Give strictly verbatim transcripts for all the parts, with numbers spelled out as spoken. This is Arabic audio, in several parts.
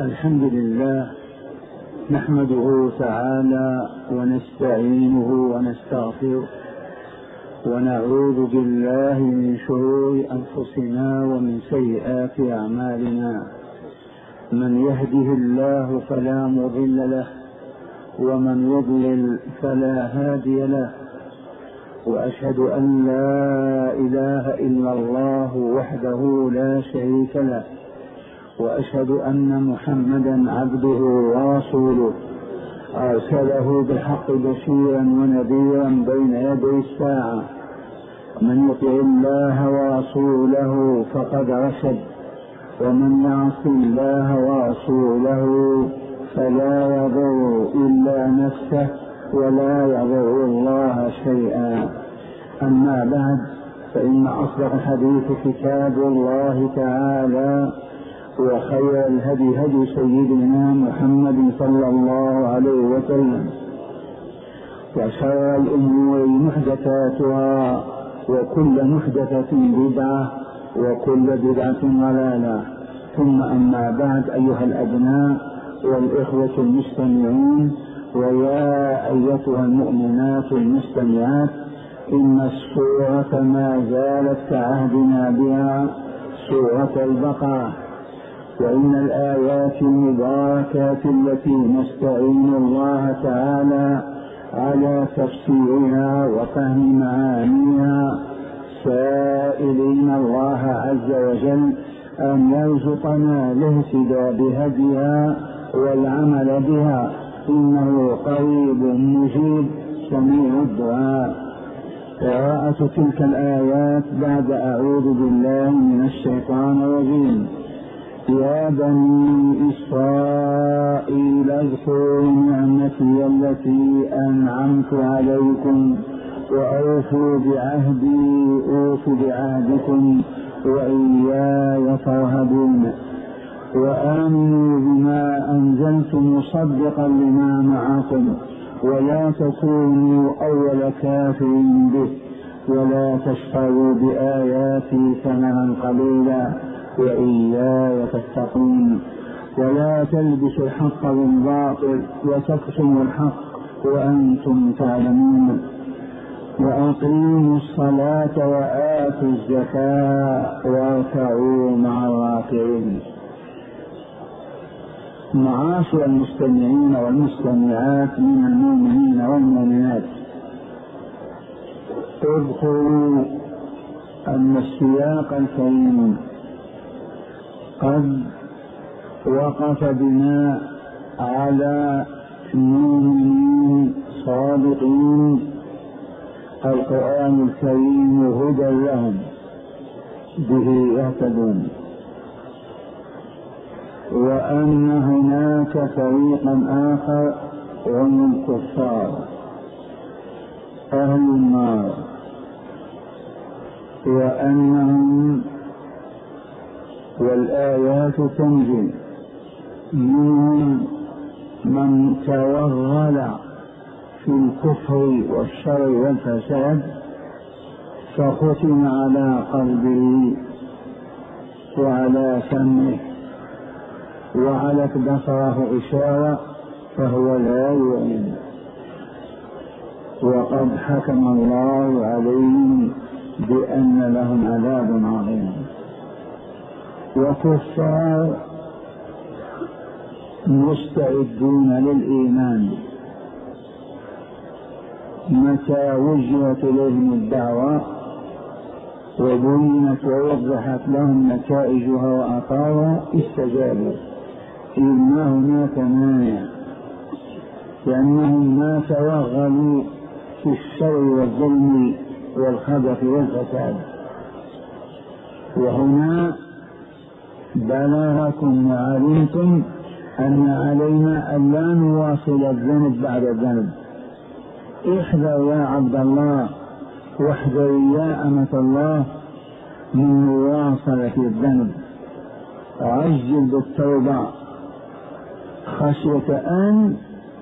الحمد لله نحمده تعالى ونستعينه ونستغفره ونعوذ بالله من شرور أنفسنا ومن سيئات أعمالنا. من يهده الله فلا مضل له ومن يضلل فلا هادي له، وأشهد أن لا إله إلا الله وحده لا شريك له، وأشهد أن محمدا عبده ورسوله أرسله بالحق بشيرا ونذيرا بين يدي الساعة. من يطع الله ورسوله فقد رشد، ومن يعص الله ورسوله فلا يضر إلا نفسه ولا يضر الله شيئا. أما بعد، فإن أصدق الحديث كتاب الله تعالى، وخير الهدي هدي سيدنا محمد صلى الله عليه وسلم، وشر الأمور محدثاتها، وكل محدثة بدعة، وكل بدعة ضلالة. ثم أما بعد، أيها الأبناء والإخوة المستمعون، ويا أيتها المؤمنات المستمعات، إن السورة ما زالت كعهدنا بها سورة البقرة، وإن الآيات المباركات التي نستعين الله تعالى على تفسيرها وفهم معانيها، سائلين الله عز وجل أن يرزقنا الاهتداء بهديها والعمل بها، إنه قريب مجيب سميع الدعاء. قراءة تلك الآيات بعد أعوذ بالله من الشيطان الرجيم. يا بني إسرائيل اذكروا نعمتي التي أنعمت عليكم وأوفوا بعهدي أوف بعهدكم وإياي فارهبون، وآمنوا بما أنزلت مصدقا لما معكم، ولا تكونوا أول كافر به، ولا تشتروا بآياتي ثمنا قليلا وإياي فاتقون، ولا تلبسوا الحق بالباطل وتكتموا الحق وأنتم تعلمون، وأقيموا الصلاة وآتوا الزكاة واركعوا مع الراكعين. معاشر المستمعين والمستمعات من المؤمنين والمؤمنات، اذكروا أن السياق الكريم قد وقف بنا على مؤمنين صادقين القرآن الكريم هدى لهم به يهتدون، وأن هناك فريقا آخر هم الكفار أهل النار، وأنهم والآيات تنزل منهم من توغل في الكفر والشر والفساد فختم على قلبه وعلى سمعه وعلت بصره إشارة فهو لا يؤمن، وقد حكم الله عليهم بأن لهم عذاب عظيم. وكفار مستعدون للإيمان متى وجهت إليهم الدعوة وبينت ووضحت لهم نتائجها وآثارها استجابوا، إذ ما هناك مانع، لأنهم ما توغلوا في الشر والظلم والخبث والفساد. وهنا بلغكم وعلمتم أن علينا أن لا نواصل الذنب بعد الذنب. احذر يا عبد الله، واحذر يا أمة الله من مواصلة الذنب، عجل بالتوبة خشية أن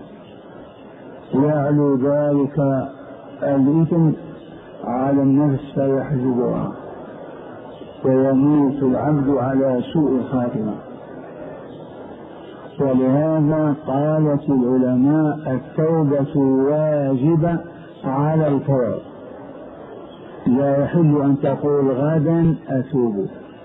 يعلو ذلك الإثم على النفس فيحجبها، ويموت العبد على سوء الخاتمة. ولهذا قالت العلماء التوبة واجبة على الفور، لا يحل أن تقول غدا أتوب،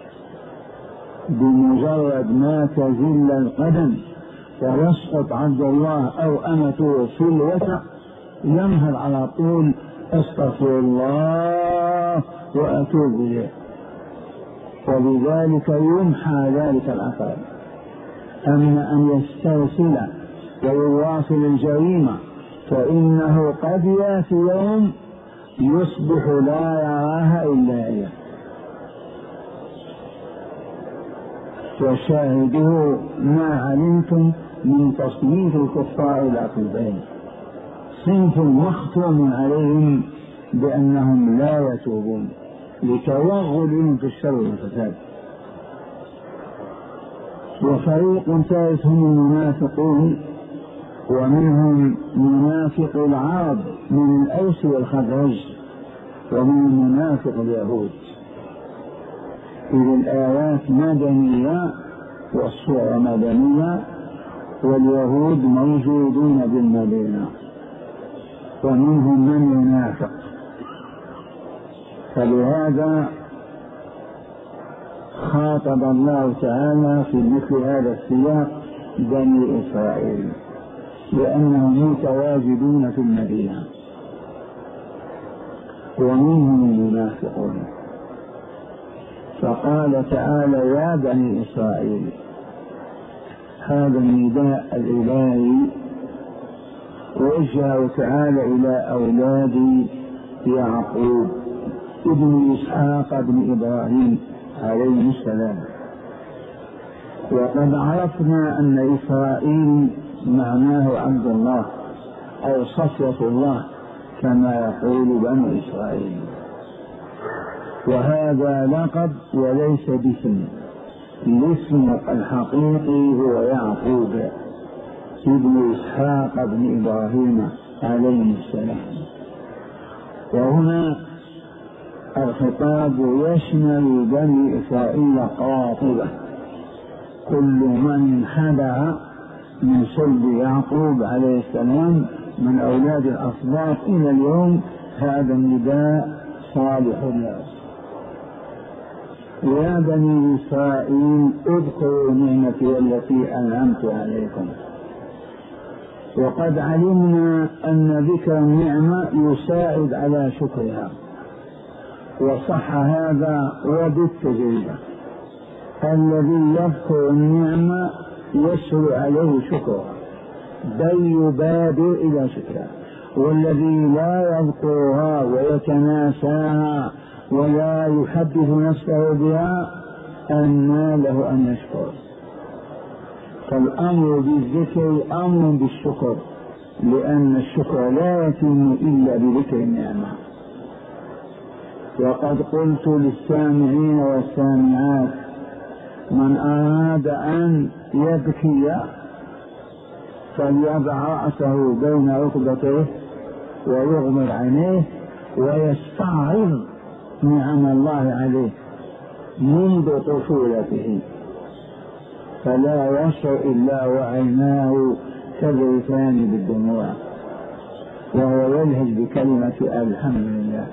بمجرد ما تزل القدم ويسقط عبد الله أو أمته في الوسع ينهض على طول أستغفر الله وأتوب إليه، وبذلك يمحى ذلك الأثر. أما أن يسترسل ويواصل الجريمة فإنه قد يأتي يوم يصبح لا يراها إلا إياه. وشاهدوا ما علمتم من تصنيف الكفار إلى قسمين: صنف مختوم عليهم بأنهم لا يتوبون لتوغلهم في الشر والفساد، وفريق ثالث هم المنافقون، ومنهم منافق العرب من الأوس والخزرج، ومن منافق اليهود. إذ الآيات مدنية والصور مدنية، واليهود موجودون بالمدينة، ومنهم من ينافق. فلهذا خاطب الله تعالى في مثل هذا السياق بني إسرائيل لأنهم متواجدون في المدينة، ومنهم المنافقون. فقال تعالى: يا بني إسرائيل. هذا النداء الإلهي وجهه تعالى إلى أولاد يعقوب ابن إسحاق ابن إبراهيم عليه السلام. وقد عرفنا أن إسرائيل معناه عبد الله أو صفوة الله كما يقول بنو إسرائيل، وهذا لقب وليس باسم. الاسم الحقيقي هو يعقوب ابن إسحاق ابن إبراهيم عليه السلام. وهنا الخطاب يشمل بني إسرائيل قاطبة، كل من انحدر من صلب يعقوب عليه السلام من أولاد الأسباط إلى اليوم هذا النداء صالح له. يا بني إسرائيل اذكروا نعمتي التي أنعمت عليكم. وقد علمنا أن ذكر النعمة يساعد على شكرها، وصح هذا وبالتجربة. الذي يذكر النعمة يسهل عليه شكرها بل يبادر إلى شكرها، والذي لا يذكرها ويتناساها ولا يحدث نفسه بها أنى له أن يشكر. فالأمر بالذكر أمر بالشكر، لأن الشكر لا يتم إلا بذكر النعمة. وقد قلت للسامعين والسامعات: من أراد أن يبكي فليضع رأسه بين ركبتيه ويغمض عينيه ويستعرض نعم الله عليه منذ طفولته، فلا يشعر إلا وعيناه تذرفان بالدموع وهو يلهج بكلمة الحمد لله.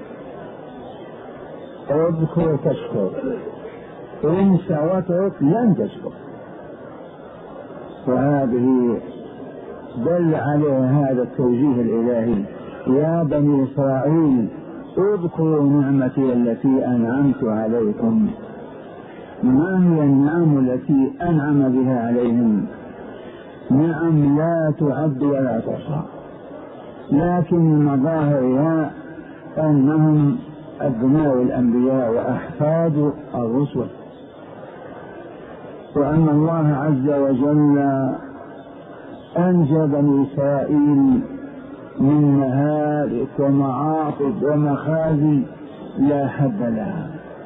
اذكر تشكر، انسى واترك لن تشكر. وهذه دل عليها هذا التوجيه الإلهي: يا بني إسرائيل اذكروا نعمتي التي أنعمت عليكم. ما هي النعم التي أنعم بها عليهم؟ نعم لا تعد ولا تحصى، لكن المظاهر أنهم أبناء الأنبياء وأحفاد الرسل، وأن الله عز وجل أنجى بني إسرائيل من مهالك ومعاطب ومخازي لا حد لها،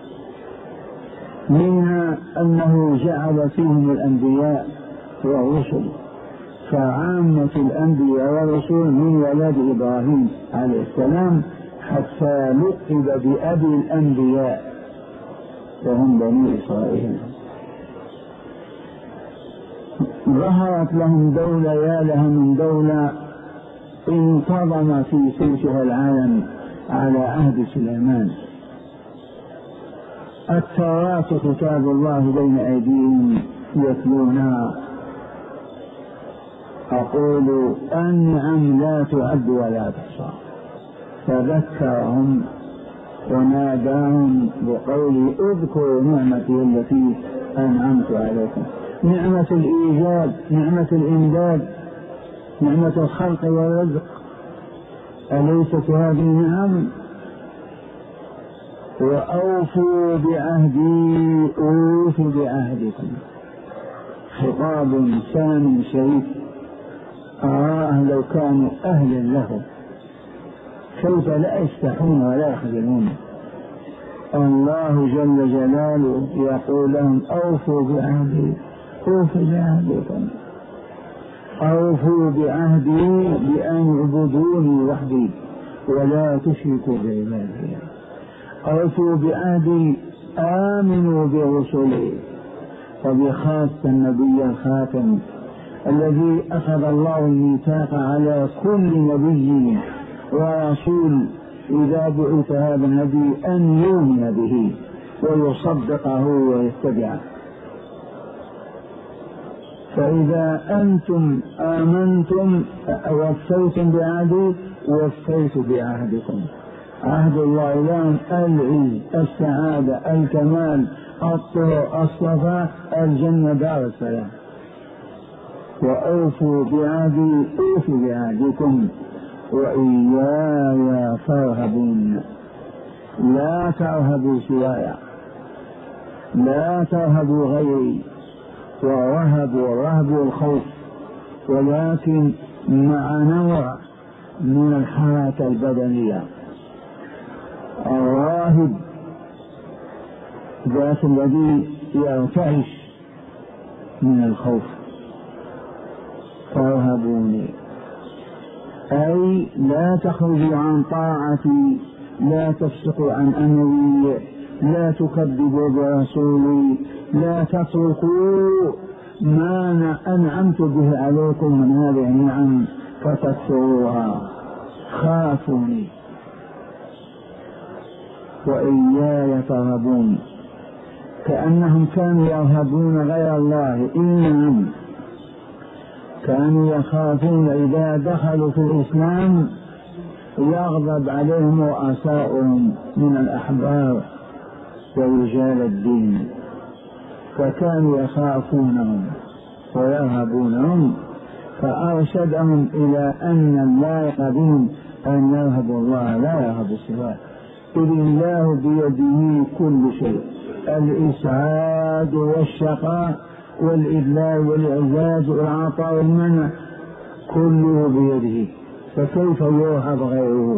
منها أنه جعل فيهم الأنبياء والرسل، فعامة الأنبياء والرسل من ولد إبراهيم عليه السلام حتى لقب بأبي الأنبياء وهم بني إسرائيل. ظهرت لهم دولة يا لها من دولة انتظم في سلسها العالم على عهد سليمان. التوراة كتاب الله بين أيديهم يتلونها. أقول النعم لا تعد ولا تحصى. فذكرهم وناداهم بقوله اذكروا نعمتي التي أنعمت عليكم. نعمة الإيجاد، نعمة الإمداد، نعمة الخلق والرزق، أليست هذه نعم؟ وأوفوا بعهدي أوف بعهدكم. خطاب سام شريف آه لو كانوا أهلا له كيف لا يستحون ولا يخجلون. الله جل جلاله يقول لهم أوفوا بعهدي أوف بعهدكم. أوفوا بعهدي بأن اعبدوني وحدي ولا تشركوا بعبادي. أوفوا بعهدي آمنوا برسلي وبخاصة النبي الخاتم الذي أخذ الله الميثاق على كل نبي ورسول إذا بعث هذا النبي أن يؤمن به ويصدقه ويتبعه. فإذا أنتم آمنتم وفيتم بعهدي وفيت بعهدكم. عهد الله لهم العز، السعادة، الكمال، الطهر، الصفاء، الجنة، دار السلام. وأوفوا بعهدي أوف بعهدكم وإياي فارهبون. لا ترهبوا سواي، لا ترهبوا غيري. ورهبوا رهب الخوف ولكن مع نوع من الحركة البدنية. الراهب ذات الذي يرتعش من الخوف. فارهبوني أي لا تخرجوا عن طاعتي، لا تفسقوا عن أمري، لا تكذبوا برسولي، لا تتركوا ما أنعمت به عليكم من هذه النعم فتكفروها. خافوني وإياي ترهبون. كأنهم كانوا يرهبون غير الله. إنهم كانوا يخافون إذا دخلوا في الإسلام يغضب عليهم رؤساؤهم من الأحبار ورجال الدين، فكانوا يخافونهم ويرهبونهم. فأرشدهم إلى أن اللائق بهم أن يرهبوا الله لا يرهبوا سواه. إذ الله بيده كل شيء، الإسعاد والشقاء والإذلال والإعزاز والعطاء والمنع كله بيده، فكيف يرهب غيره؟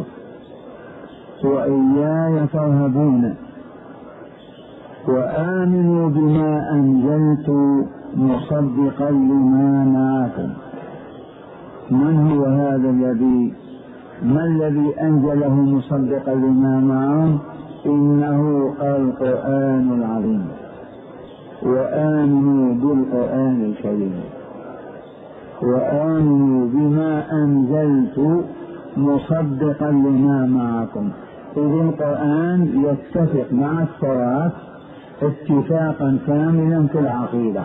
وإياي فارهبون وآمنوا بما أنزلت مصدقا لما معكم. من هو هذا الذي ما الذي أنزله مصدقا لما معه؟ إنه القرآن العظيم. وآمنوا بالقرآن الكريم وآمنوا بما أنزلت مصدقا لما معكم. إذ القرآن يتفق مع التوراة اتفاقا كاملا في العقيدة.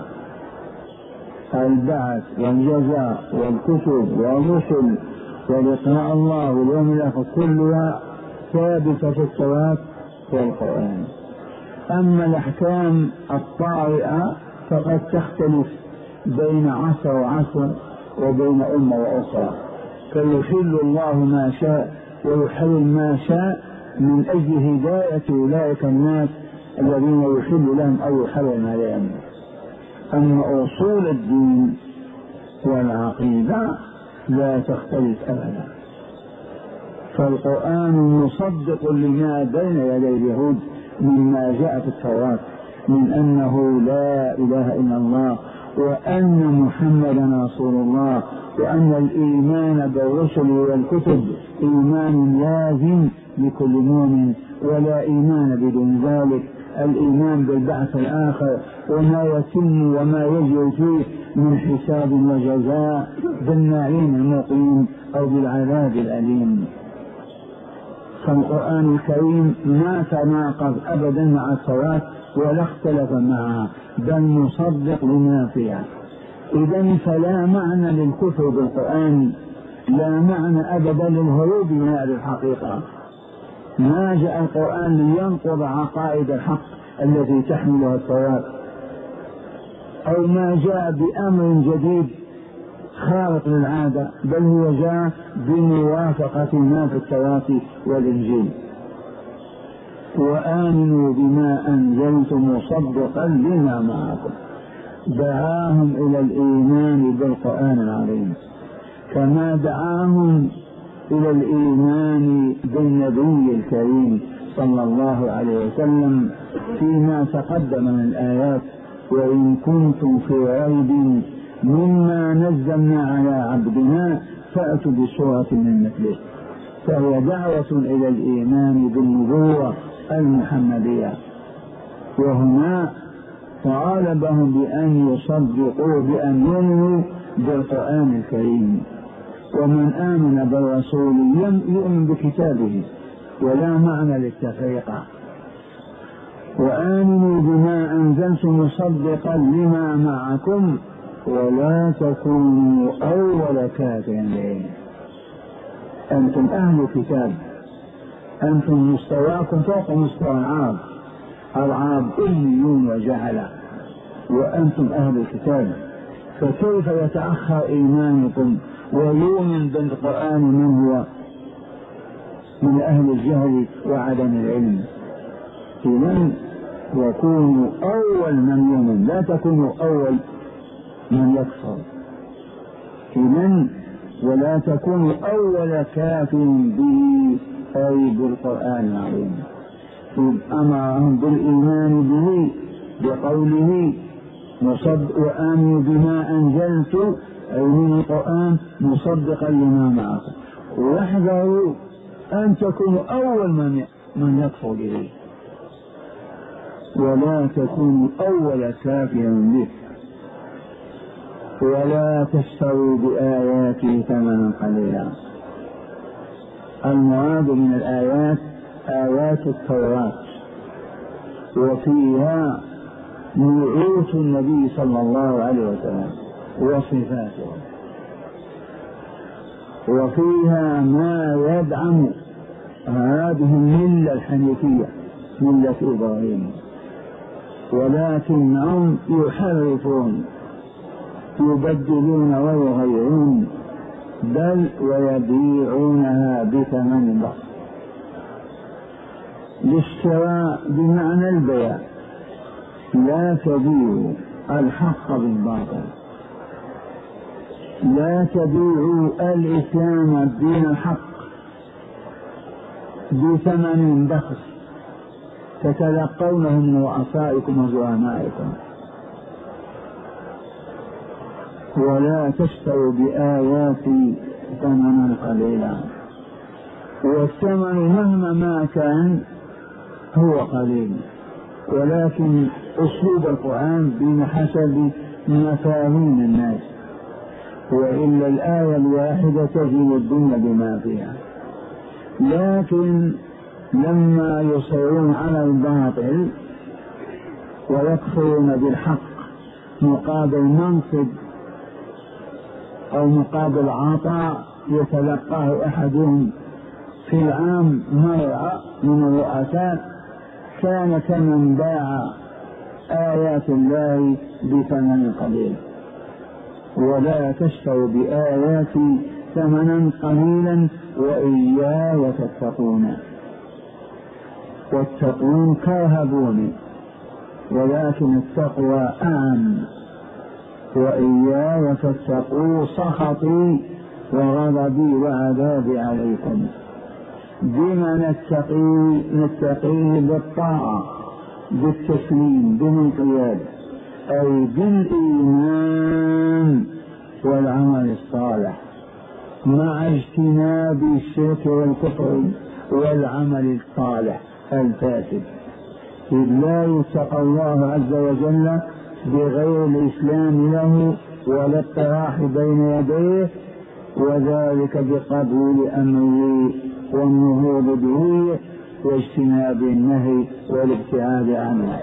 البعث والجزاء والكتب والرسل ولقاء الله واليوم الآخر كلها ثابتة في التوراة والقرآن. أما الأحكام الطارئة فقد تختلف بين عصر وعصر وبين أمة وأخرى، فيحل الله ما شاء ويحرم ما شاء من أجل هداية أولئك الناس الذين يحل لهم أو يحرم عليهم. أما أصول الدين والعقيدة لا تختلف أبدا. فالقرآن مصدق لما بين يدي اليهود مما جاء في التوراة من أنه لا إله إلا الله وأن محمدا رسول الله، وأن الإيمان بالرسل والكتب إيمان لازم لكل مؤمن ولا إيمان بدون ذلك. الإيمان بالبعث الآخر وما يتم وما يجري فيه من حساب وجزاء بالنعيم المقيم أو بالعذاب الأليم. فالقرآن الكريم ما تناقض أبدا مع التوراة ولا اختلف معها، بل مصدق لما فيها. إذن فلا معنى للكفر بالقرآن، لا معنى أبدا للهروب من هذه الحقيقة. ما جاء القرآن لينقض عقائد الحق التي تحملها التوراة، أو ما جاء بأمر جديد خارق للعادة، بل هو جاء بموافقة ما في التوراة والإنجيل. وآمنوا بما أنزلت مصدقا لما معكم، دعاهم إلى الإيمان بالقرآن العظيم كما دعاهم إلى الإيمان بالنبي الكريم صلى الله عليه وسلم فيما تقدم من الآيات. وإن كنتم في ريب مما نزلنا على عبدنا فأتوا بسورة من مثله، فهي دعوة إلى الإيمان بالنبوة المحمدية. وهنا طالبهم بأن يصدقوا بأن يؤمنوا بالقرآن الكريم. ومن آمن بالرسول يؤمن بكتابه، ولا معنى للتفرقة. وآمنوا بما أنزلت مصدقا لما معكم ولا تكونوا أول كافر به. أنتم أهل كتاب، أنتم مستواكم فوق مستوى العرب، العرب أميون وجهلة، وأنتم أهل الكتاب، فكيف يتأخر إيمانكم ويؤمن بالقرآن من هو من أهل الجهل وعدم العلم؟ إذن وكونوا أول من يؤمن، لا تكونوا أول من يكفر. إذن ولا تكونوا أول كافر به أي بالقرآن العظيم. أمرهم بالإيمان به بقوله مصدق وآمنوا بما أنزلت أي من القرآن مصدقا لما معكم، واحذروا أن تكونوا أول من من يكفر به، ولا تكونوا أول كافر به، ولا تشتروا بآياتي ثمنا قليلا. المراد من الآيات آيات التوراة، وفيها نعوت النبي صلى الله عليه وسلم وصفاته، وفيها ما يدعم هذه الملة الحنيفية ملة إبراهيم، ولكنهم يحرفون يبدلون ويغيرون، بل ويبيعونها بثمن بخس. الاشتراء بمعنى البيع، لا تبيعوا الحق بالباطل، لا تبيعوا الإسلام الدين الحق بثمن بخس تتلقونه من رؤسائكم وزعمائكم. ولا تشتروا بآياتي ثمنا قليلا، والثمن مهما ما كان هو قليل، ولكن أسلوب القرآن بحسب مفاهيم الناس، وإلا الآية الواحدة تجي الدنيا بما فيها. لكن لما يصرون على الباطل ويكفرون بالحق مقابل منصب أو مقابل عطاء يتلقاه أحدهم في العام مرة من الرؤساء، كان كمن باع آيات الله بثمن قليل. ولا تشتروا بآياتي ثمنا قليلا وإياي تتقون، والتقون كرهبوني، ولكن التقوى أعم. وإياي تتقوا سخطي وغضبي وعذابي عليكم. بما نتقي نتقي بالطاعة بالتسليم بالانقياد، أي بالإيمان والعمل الصالح مع اجتناب الشرك والكفر والعمل الصالح الفاسد. إذ لا يتقى الله عز وجل بغير الإسلام له ولا الطراح بين يديه، وذلك بقبول أمره والنهوض به واجتناب النهي والابتعاد عنه.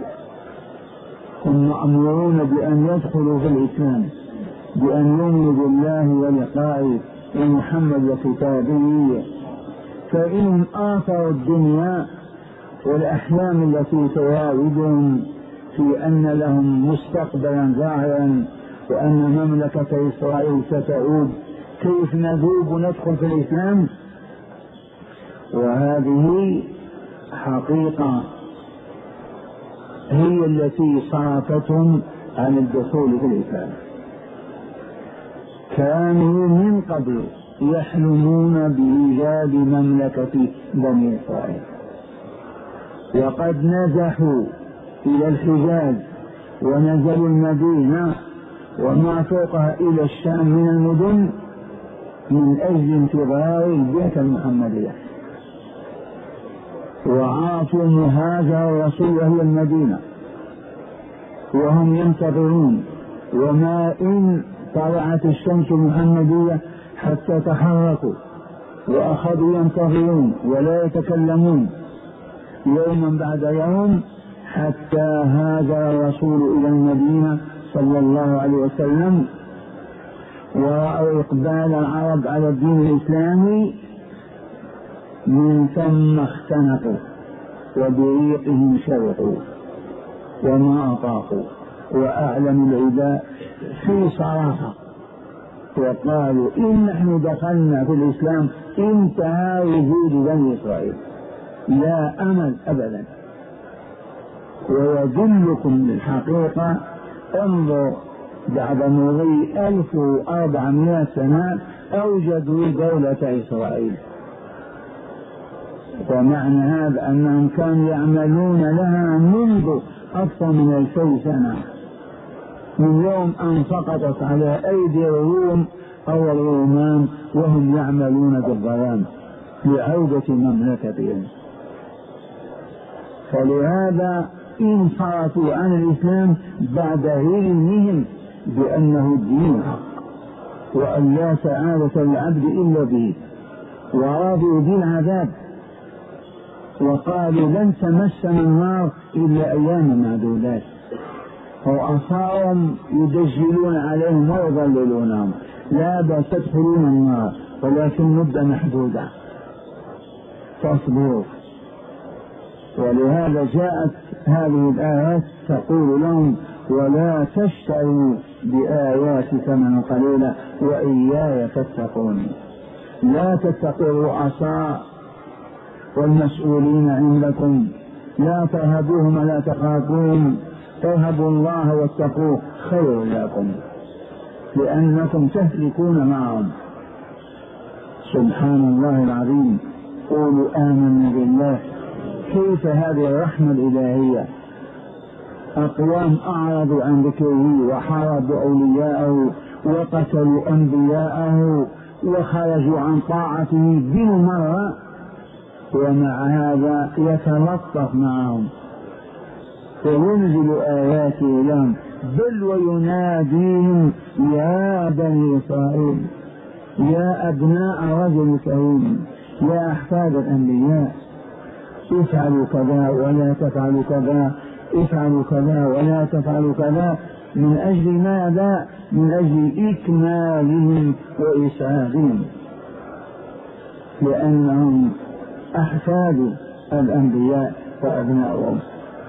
هم مأمورون بأن يدخلوا في الإسلام، بأن يؤمنوا بالله ولقائه ومحمد وكتابه، فإنهم آثروا الدنيا والأحلام التي تراودهم في أن لهم مستقبلا ظاهرا وأن مملكة إسرائيل ستعود، كيف نذوب وندخل في الإسلام؟ وهذه حقيقة هي التي صرفتهم عن الدخول في الإسلام. كانوا من قبل يحلمون بإيجاد مملكة بني إسرائيل، وقد نزحوا إلى الحجاز ونزلوا المدينة وما فوقها إلى الشام من المدن من أجل انتظار البعثة المحمدية، وعاصوا مهاجر الرسول وهي المدينة وهم ينتظرون، وما إن طلعت الشمس المحمدية حتى تحركوا وأخذوا ينتظرون ولا يتكلمون يوما بعد يوم، حتى هاجر الرسول إلى المدينة صلى الله عليه وسلم، ورأوا إقبال العرب على الدين الإسلامي، من ثم اختنقوا وبريقهم شرقوا وما أطاقوا، وأعلموا العداء في صراحة وقالوا إن نحن دخلنا في الإسلام انتهى وجود بني إسرائيل، لا أمل أبدا. ويدلكم للحقيقة، انظر بعد مضي ألف وأربعمائة سنة أوجدوا دولة إسرائيل، ومعنى هذا أنهم كانوا يعملون لها منذ أكثر من ألفي سنة، من يوم أن سقطت على أيدي الروم أو الرومان وهم يعملون بالظلام لعودة مملكتهم. فلهذا انصرفوا عن الإسلام بعد علمهم بأنه الدين حق وأن لا سعادة العبد إلا به، ورضوا بالعذاب وقالوا لن تمسنا النار إلا أيام معدودات، وأصارهم يدجلون عليهم ويضللونهم، لا بأس تدخلون النار ولكن مدة محدودة تصبروا. ولهذا جاءت هذه الآيات تقول لهم ولا تشتروا بآيات ثمنا قليلا وإياي فاتقون. لا تتقوا الرؤساء والمسؤولين عندكم، لا ترهبوهم ولا تخافوهم، ارهبوا الله واتقوه خير لكم لأنكم تهلكون معهم. سبحان الله العظيم. قولوا آمنا بالله. كيف هذه الرحمة الإلهية؟ أقوام أعرضوا عن ذكره وحاربوا أولياءه وقتلوا أنبياءه وخرجوا عن طاعته بالمرة، ومع هذا يتلطف معهم وينزل آياته لهم، بل ويناديهم يا بني إسرائيل، يا أبناء الرجل الكريم، يا أحفاد الأنبياء، افعلوا كذا ولا تفعلوا كذا، افعلوا كذا ولا تفعلوا كذا، من أجل ماذا؟ من أجل إكمالهم وإسعادهم، لأنهم أحفاد الأنبياء وأبنائهم.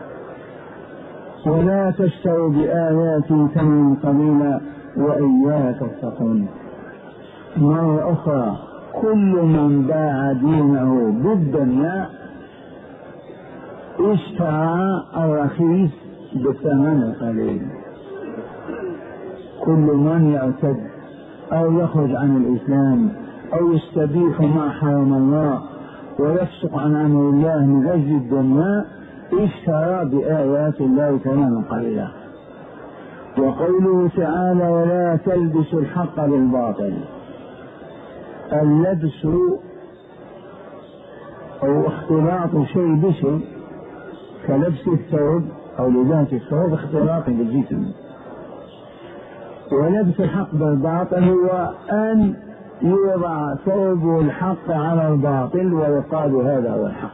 ولا تشتروا بآياتي ثمنا قليلا وإياي تتقون. مرة أخرى، كل من باع دينه بالدنيا اشترى الرخيص بالثمن القليل. كل من يعتد أو يخرج عن الإسلام أو يستبيح ما حرم الله ويفسق عن أمر الله من أجل الدنيا اشترى بآيات الله ثمنا قليلا. وقوله تعالى ولا تلبسوا الحق بالباطل، اللبس أو اختلاط شيء بشيء كلبس الثوب أو لباس الثوب اختلاط بالجسم، ولبس الحق بالباطل هو أن يوضع ثوب الحق على الباطل ويقال هذا هو الحق.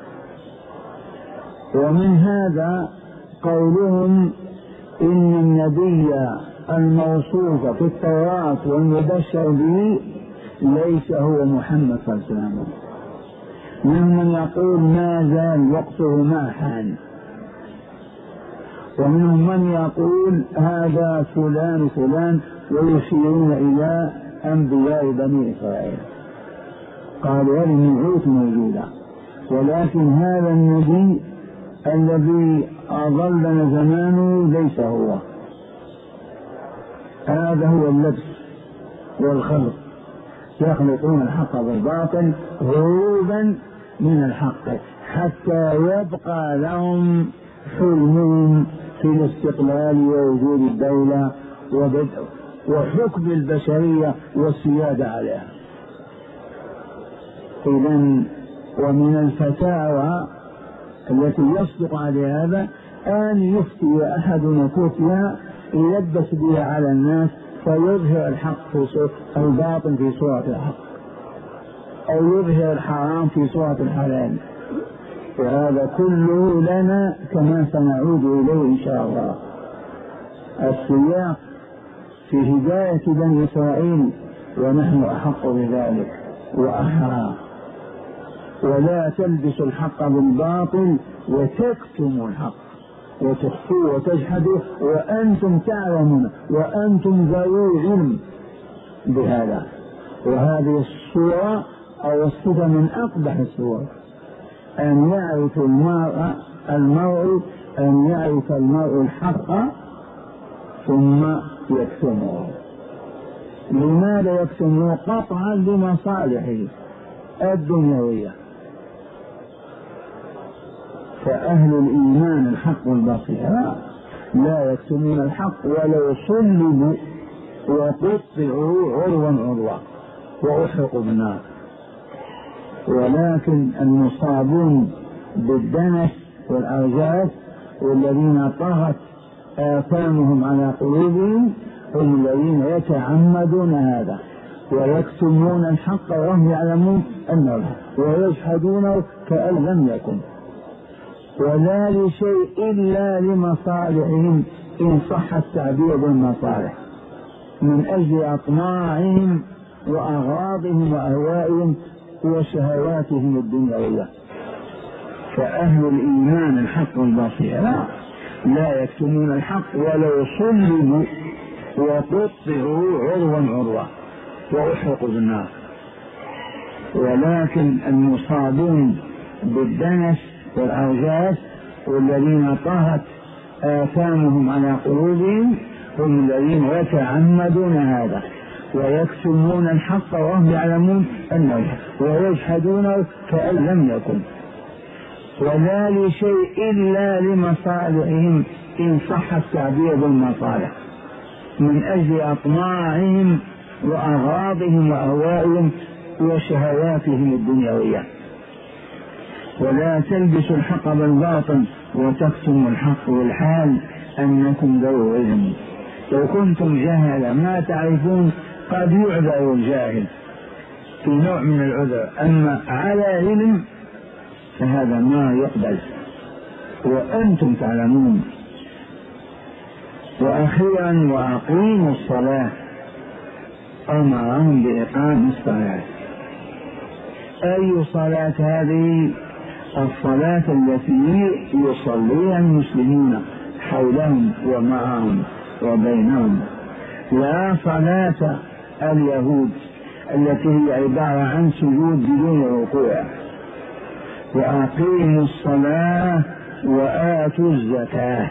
ومن هذا قولهم إن النبي الموصوف في التوراة والمبشر به ليس هو محمد صلى الله عليه وسلم. منهم من يقول ما زال وقته ما حان، ومنهم من يقول هذا فلان فلان ويشيرون إلى أنبياء بني إسرائيل. قالوا هذه النعوت موجودة، ولكن هذا النبي الذي أضلنا زمانه ليس هو. هذا هو اللبس والخلط، يخلطون الحق بالباطل هروبا من الحق حتى يبقى لهم حلمهم في الاستقلال ووجود الدولة وحكم البشرية والسيادة عليها. إذن ومن الفتاوى التي يصدق على هذا أن يفتي أحدنا فتيا يلبس بها على الناس فيظهر الحق في صورة الباطل في صورة الحق، أو يظهر الحرام في صورة الحلال. وهذا كله لنا كما سنعود إليه إن شاء الله. السياق في هداية بني إسرائيل ونحن أحق بذلك وأحرى. ولا تلبسوا الحق بالباطل وتكتموا الحق وتخفوه وتجحدوه وأنتم تعلمون وأنتم ذوي علم بهذا. وهذه الصورة أو الصفة من أقبح الصور، أن يعرف المرء المرء أن يعرف المرء الحق ثم يكتمه. لماذا يكتمه؟ قطعا لمصالحه الدنيوية. فأهل الإيمان الحق والبصيرة لا يكتمون الحق ولو صلبوا وقطعوا عروا عروا وأحرقوا بالنار. ولكن المصابون بالدنس والأرجاس والذين طغت آثامهم على قلوبهم هم الذين يتعمدون هذا ويكتمون الحق وهم يعلمون أنه الحق ويجحدونه كأن لم يكن، ولا لشيء إلا لمصالحهم إن صح التعبير بالمصالح، من أجل أطماعهم وأغراضهم وأهوائهم وشهواتهم الدنيوية. فأهل الإيمان الحق والبصيرة لا يكتمون الحق ولو صلبوا وقطعوا عروا عروا وأحرقوا بالنار. ولكن المصابون بالدنس والأرجاس والذين طهت آثامهم على قلوبهم هم الذين يتعمدون هذا ويكتمون الحق وهم يعلمون أنه الحق ويجحدونه كأن لم يكن، ولا لشيء إلا لمصالحهم إن صح التعبير بالمصالح، من أجل أطماعهم وأغراضهم وأهوائهم وشهواتهم الدنيوية. ولا تلبسوا الحق بالباطل وتكتموا الحق والحال أنكم ذو علم. لو كنتم جهلا ما تعرفون قد يعذر الجاهل في نوع من العذر، أما على علم فهذا ما يقبل وأنتم تعلمون. وأخيرا وأقيموا الصلاة، أمرهم بإقام الصلاة. أي صلاة هذه؟ الصلاة التي يصليها المسلمون حولهم ومعهم وبينهم، لا صلاة اليهود التي هي عبارة عن سجود بدون ركوع. وأقيموا الصلاة وآتوا الزكاة،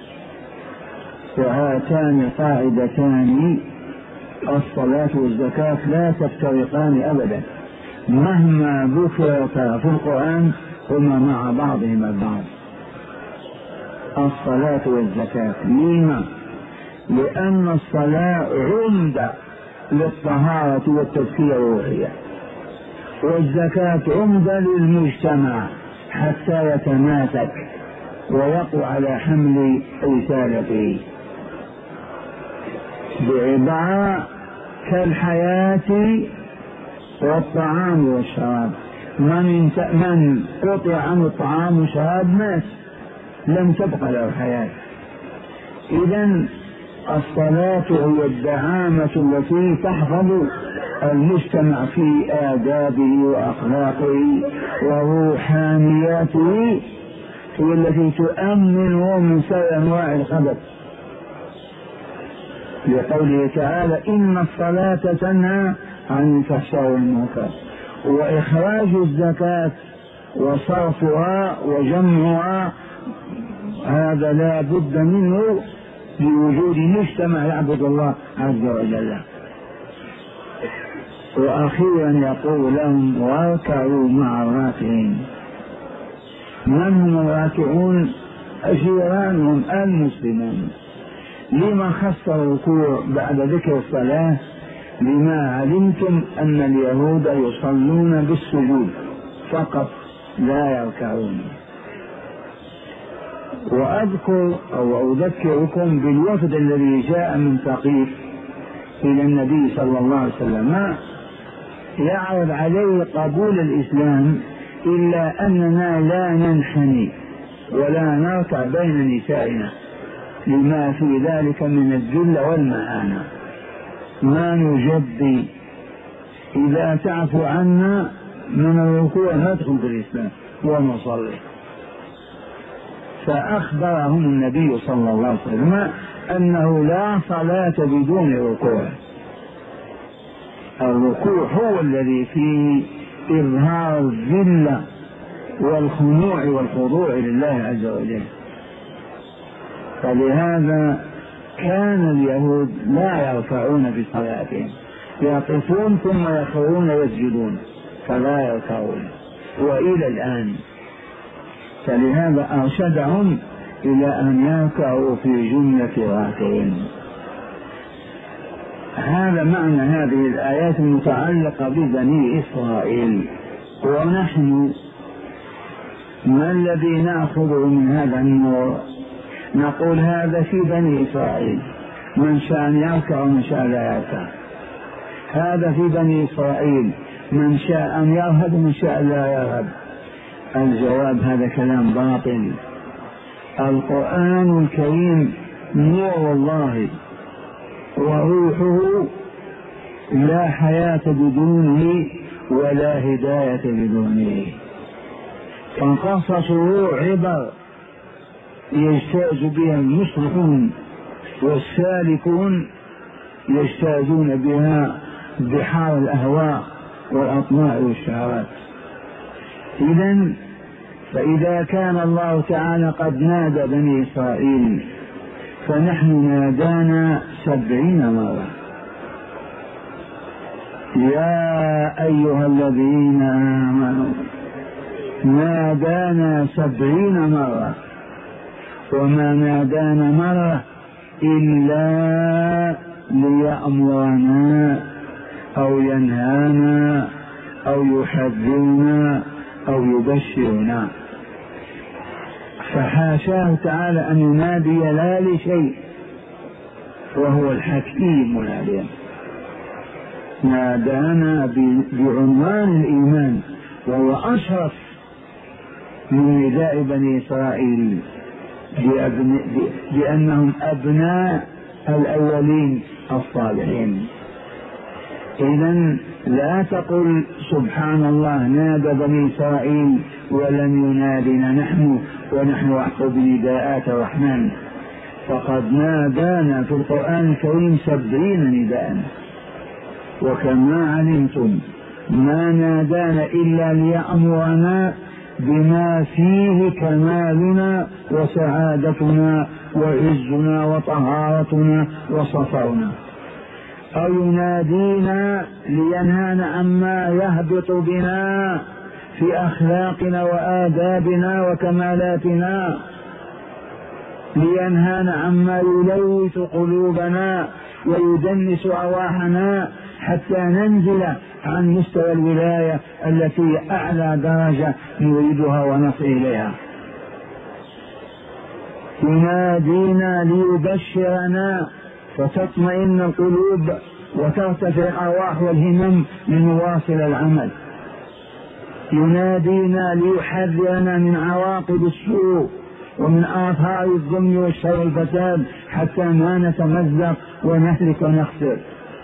وهاتان قاعدتان الصلاة والزكاة لا تفترقان أبدا مهما ذكرتا في القرآن هما مع بعضهما البعض. الصلاة والزكاة لما؟ لأن الصلاة عمدة للطهارة والتزكية الروحية، والزكاة عمدة للمجتمع حتى يتماسك ويقوى على حمل رسالته. بعبارة كالحياة والطعام والشراب. من من قطع عن الطعام والشراب مات، لم تبقى له حياة. إذن الصلاة هي الدعامة التي تحفظ المجتمع في آدابه وأخلاقه وروحانياته، هي التي تؤمنه من سائر أنواع الخبث، لقوله تعالى إن الصلاة تنهى عن الفحشاء والمنكر. وإخراج الزكاة وصرفها وجمعها هذا لا بد منه لوجود مجتمع يعبد الله عز وجل. وأخيرا يقول لهم واركعوا مع الراكعين. من هم الراكعون؟ جيرانهم المسلمون. لما خص الركوع بعد ذكر الصلاة؟ لما علمتم أن اليهود يصلون بالسجود فقط لا يركعون. وأذكر أو أذكركم بالوفد الذي جاء من ثقيف إلى النبي صلى الله عليه وسلم يعرض عليه قبول الإسلام، إلا أننا لا ننحني ولا نركع بين نسائنا لما في ذلك من الذل والمهانة. ما نجدي، إذا تعفو عنا من الركوع ندخل في الإسلام ونصلي. فأخبرهم النبي صلى الله عليه وسلم أنه لا صلاة بدون ركوع. الركوع هو الذي فيه إظهار الذلة والخنوع والخضوع لله عز وجل. فلهذا كان اليهود لا يركعون بصلاتهم، يقفون ثم يخرون يسجدون فلا يركعون، وإلى الآن. فلهذا أرشدهم إلى أن يركعوا في جملة راكعين. هذا معنى هذه الآيات المتعلقة ببني إسرائيل. ونحن ما الذي نأخذه من هذا النور؟ نقول هذا في بني إسرائيل، من شاء يركع ومن شاء لا يركع. هذا في بني إسرائيل، من شاء أن يرهب ومن شاء لا يرهب. الجواب هذا كلام باطل. القرآن الكريم نور الله وروحه، لا حياة بدونه ولا هداية بدونه. فقصصه عبر يجتاز بها المصلحون والسالكون، يجتازون بها بحار الأهواء والأطماع والشهوات. إذن فإذا كان الله تعالى قد نادى بني إسرائيل، فنحن نادانا سبعين مرة يا أيها الذين آمنوا، نادانا سبعين مرة، وما نادانا مرة إلا ليأمرنا أو ينهانا أو يحذرنا أو يبشرنا. فحاشاه تعالى أن ينادي لا لشيء، وهو الحكيم العليم. نادانا بعنوان الإيمان، وهو أشرف من نداء بني إسرائيل، لأنهم أبناء الأولين الصالحين. إذن لا تقل سبحان الله نادى بني إسرائيل ولم ينادنا نحن ونحن أحق بنداءات الرحمن، فقد نادانا في القرآن الكريم سبعين نداء. وكما علمتم ما نادانا إلا ليأمرنا بما فيه كمالنا وسعادتنا وعزنا وطهارتنا وصفرنا، أو ينادينا لينهانا عما يهبط بنا في أخلاقنا وآدابنا وكمالاتنا، لينهانا عما يلوث قلوبنا ويدنس أرواحنا حتى ننزل عن مستوى الولاية التي أعلى درجة نريدها ونصل إليها. ينادينا ليبشرنا فتطمئن القلوب وترتفع الأرواح والهمم لنواصل العمل. ينادينا ليحذرنا من عواقب السوء ومن آثار الظلم والشر والفساد حتى ما نتمزق ونهلك ونخسر.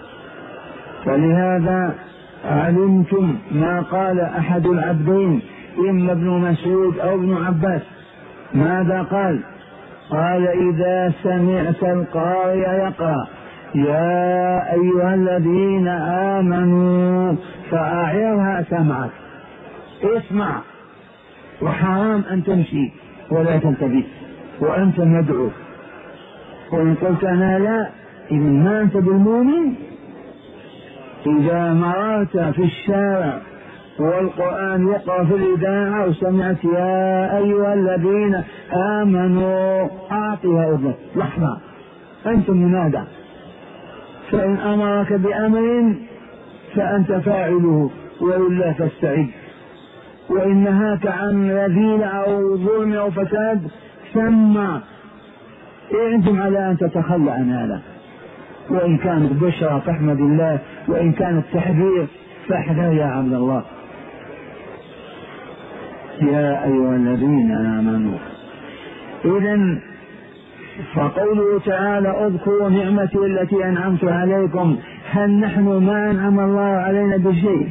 فلهذا علمتم ما قال أحد العبدين إما ابن مسعود أو ابن عباس. ماذا قال؟ قال إذا سمعت القارئ يقرأ يا أيها الذين آمنوا فأعرها سمعك، اسمع، وحرام أن تمشي ولا تلتفت وأنت مدعو. وإن قلت أنا لا، إذن ما أنت بالمؤمن. إذا مررت في الشارع والقرآن يقرأ في الإذاعة وسمعت يا أيها الذين آمنوا أعطها أذنك لحظة، أنت منادى. فإن أمرك بأمر فأنت فاعله ولله فاستعد، وإن نهاك عن رذيلة أو ظلم أو فساد سمع، اعزم على أن تتخلى عن هذا. وإن كانت بشرى فاحمد الله، وإن كانت تحذير فاحذر يا عبد الله. يا أيها الذين آمنوا. إذن فقوله تعالى اذكروا نعمتي التي أنعمت عليكم، هل نحن ما أنعم الله علينا بشيء؟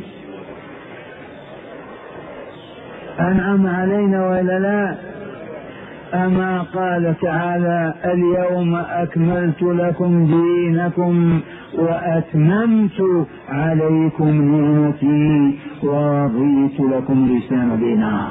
أنعم علينا ولا لا؟ أما قال تعالى اليوم أكملت لكم دينكم وأتممت عليكم نعمتي ورضيت لكم الإسلام دينا.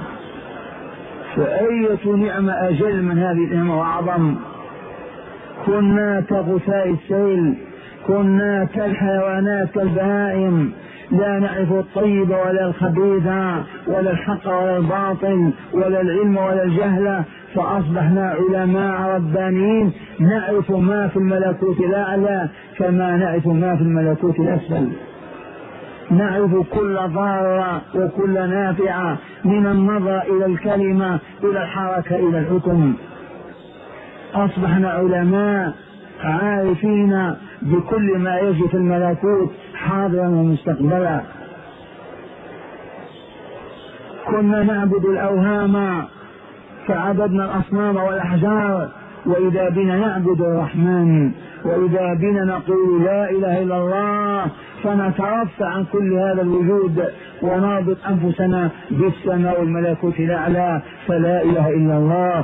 فأية نعمة أجل من هذه النعمة وأعظم؟ كنا كغثاء السيل، كنا كالحيوانات كالبهائم، لا نعرف الطيب ولا الخبيث ولا الحق ولا الباطل ولا العلم ولا الجهل، فأصبحنا علماء ربانيين نعرف ما في الملكوت الأعلى كما نعرف ما في الملكوت الأسفل. نعرف كل ضارة وكل نافعة، من النظر إلى الكلمة إلى الحركة إلى الحكم. أصبحنا علماء عارفين بكل ما يجري في الملكوت حاضرا ومستقبلا. كنا نعبد الأوهام فعبدنا الأصنام والأحجار، وإذا بنا نعبد الرحمن، وإذا بنا نقول لا إله إلا الله فنترفع عن كل هذا الوجود ونربط أنفسنا بالسماء والملكوت الأعلى، فلا إله إلا الله.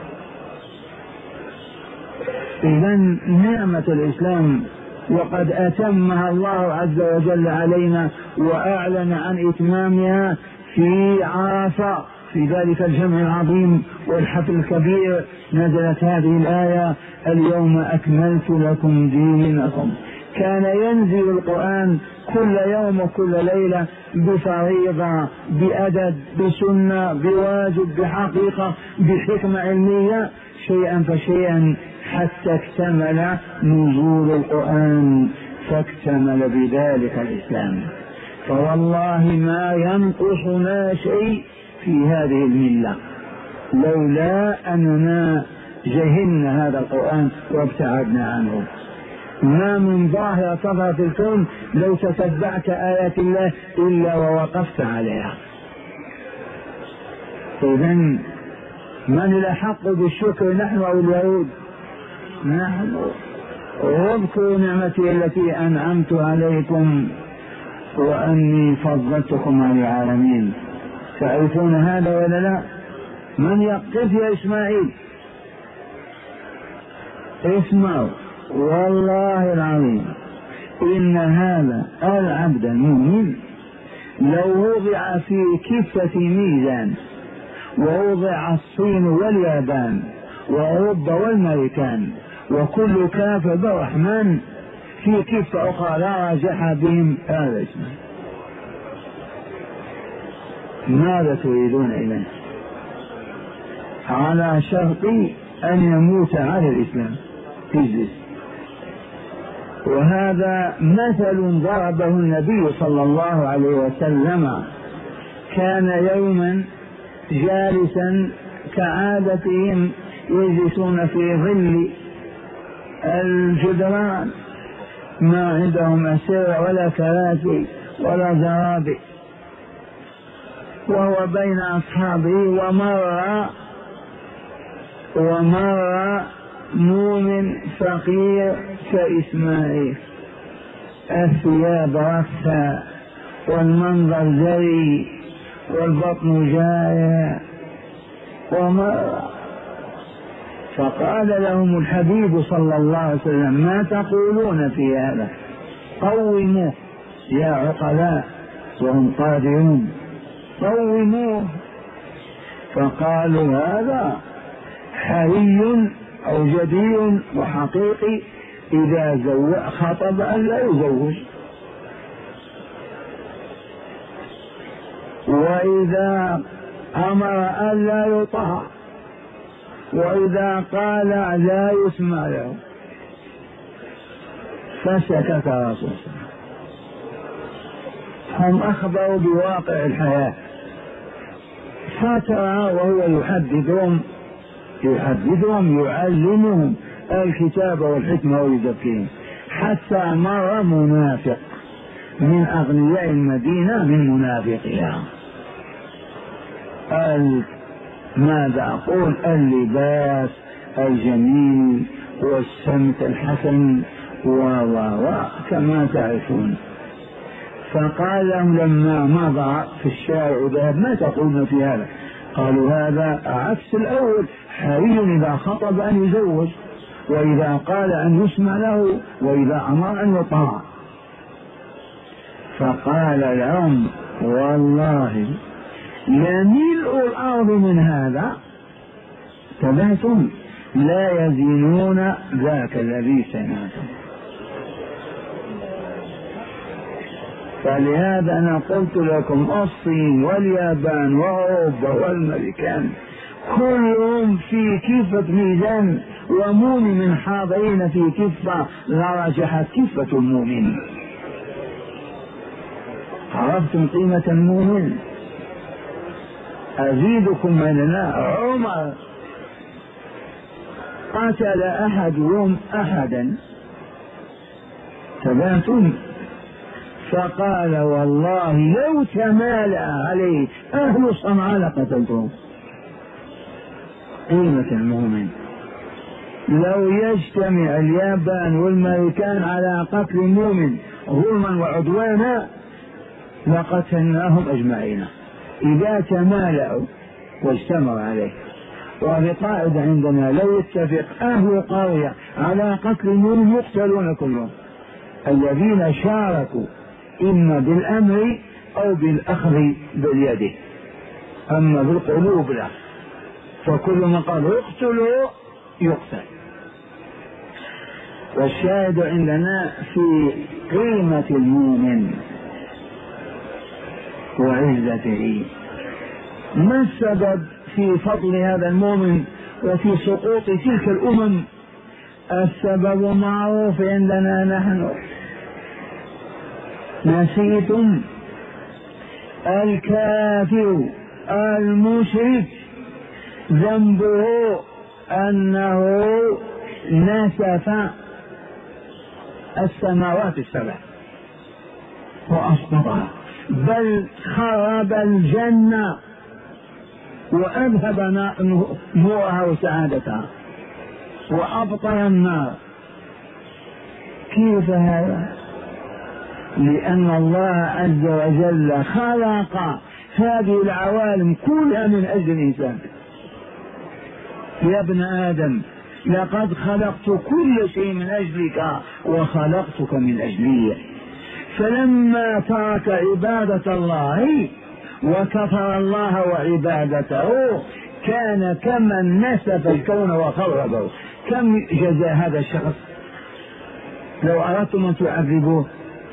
إذن نعمة الإسلام وقد أتمها الله عز وجل علينا وأعلن عن إتمامها في عرفة، في ذلك الجمع العظيم والحفل الكبير نزلت هذه الآية اليوم أكملت لكم دينكم. كان ينزل القرآن كل يوم وكل ليلة بفريضة بأدب بسنة بواجب بحقيقة بحكمة علمية، شيئا فشيئا حتى اكتمل نزول القرآن، فاكتمل بذلك الإسلام. فوالله ما ينقصنا شيء في هذه الملة لولا أننا جهلنا هذا القرآن وابتعدنا عنه. ما من ظاهرة تظهر في الكون لو تتبعت آيات الله إلا ووقفت عليها. إذن من الأحق بالشكر، نحن أو اليهود؟ نحن. واذكروا نعمتي التي أنعمت عليكم وأني فضلتكم على العالمين. تعرفون هذا ولا لا؟ من يقف يا إسماعيل؟ اسمعوا والله العظيم إن هذا العبد المؤمن لو وضع في كفة ميزان ووضع الصين واليابان وأوروبا والمريكان وكل كافر بالرحمن في كفة أخرى لا راجح بهم هذا اسمه. ماذا تريدون إليه؟ على شرط أن يموت على الإسلام تجلس. وهذا مثل ضربه النبي صلى الله عليه وسلم. كان يوما جالسا كعادتهم يجلسون في ظل الجدران، ما عندهم أسرة ولا كراسي ولا زرابي، وهو بين أصحابه. ومر ومر مؤمن فقير كإسماعيل، الثياب رثة والمنظر زري والبطن جائع، ومر فقال لهم الحبيب صلى الله عليه وسلم: ما تقولون في هذا؟ قوموه يا عقلاء، وهم قادرون، قوموه. فقالوا: هذا حري أو جدير وحقيقي إذا زوج خطب أن لا يزوج، وإذا أمر أن لا يطاع، وإذا قال لا يسمع له. فسكت رسول الله. هم أخبروا بواقع الحياة، فترى وهو يحدثهم يحدثهم يعلمهم الكتاب والحكمة ويزكيهم، حتى مر منافق من أغنياء المدينة من منافقها. ماذا أقول؟ اللباس الجميل والسمت الحسن و كما تعرفون. فقال لهم لما مضى في الشارع وذهب: ما تقولون في هذا؟ قالوا: هذا عكس الأول، حري إذا خطب أن يزوج، وإذا قال أن يسمع له، وإذا أمر أن يطاع. فقال لهم: والله لملء الأرض من هذا تبعتم لا يزينون ذاك الذي سمعتم. فلهذا أنا قلت لكم: الصين واليابان وأوروبا والأمريكان كلهم في كفة ميزان، ومؤمن حاضرين في كفة لرجحت كفة المؤمن. عرفتم قيمة المؤمن؟ أزيدكم مننا. عمر قتل أحدهم أحدا، تبعتم؟ فقال: والله لو تمالأ عليه أهل صنعاء لقتلتهم. قيمة المؤمن. لو يجتمع اليابان والأمريكان على قتل المؤمن ظلما وعدوانا لقتلناهم أجمعين إذا تمالأوا واجتمعوا عليه. وهذه قاعدة عندنا: لو يتفق أهل قرية على قتل المؤمن يقتلون كلهم، الذين شاركوا إما بالأمر أو بالأخذ باليد، أما بالقلوب لا. فكل من قال اقتلوا يقتل. والشاهد عندنا في قيمة المؤمن وعزته. ما السبب في فضل هذا المؤمن وفي سقوط تلك الأمم؟ السبب معروف عندنا نحن. نسيتم؟ الكافر المشرك ذنبه أنه نسف السماوات السبع وأسقطها، بل خرب الجنة وأذهب نورها وسعادتها وأبطل النار. كيف هذا؟ لأن الله عز وجل خلق هذه العوالم كلها من أجل الإنسان. يا ابن آدم لقد خلقت كل شيء من أجلك وخلقتك من أجلي. فلما ترك عبادة الله وكفر الله وعبادته كان كمن نسف الكون وخربه. كم جزاء هذا الشخص؟ لو أردتم أن تعذبوه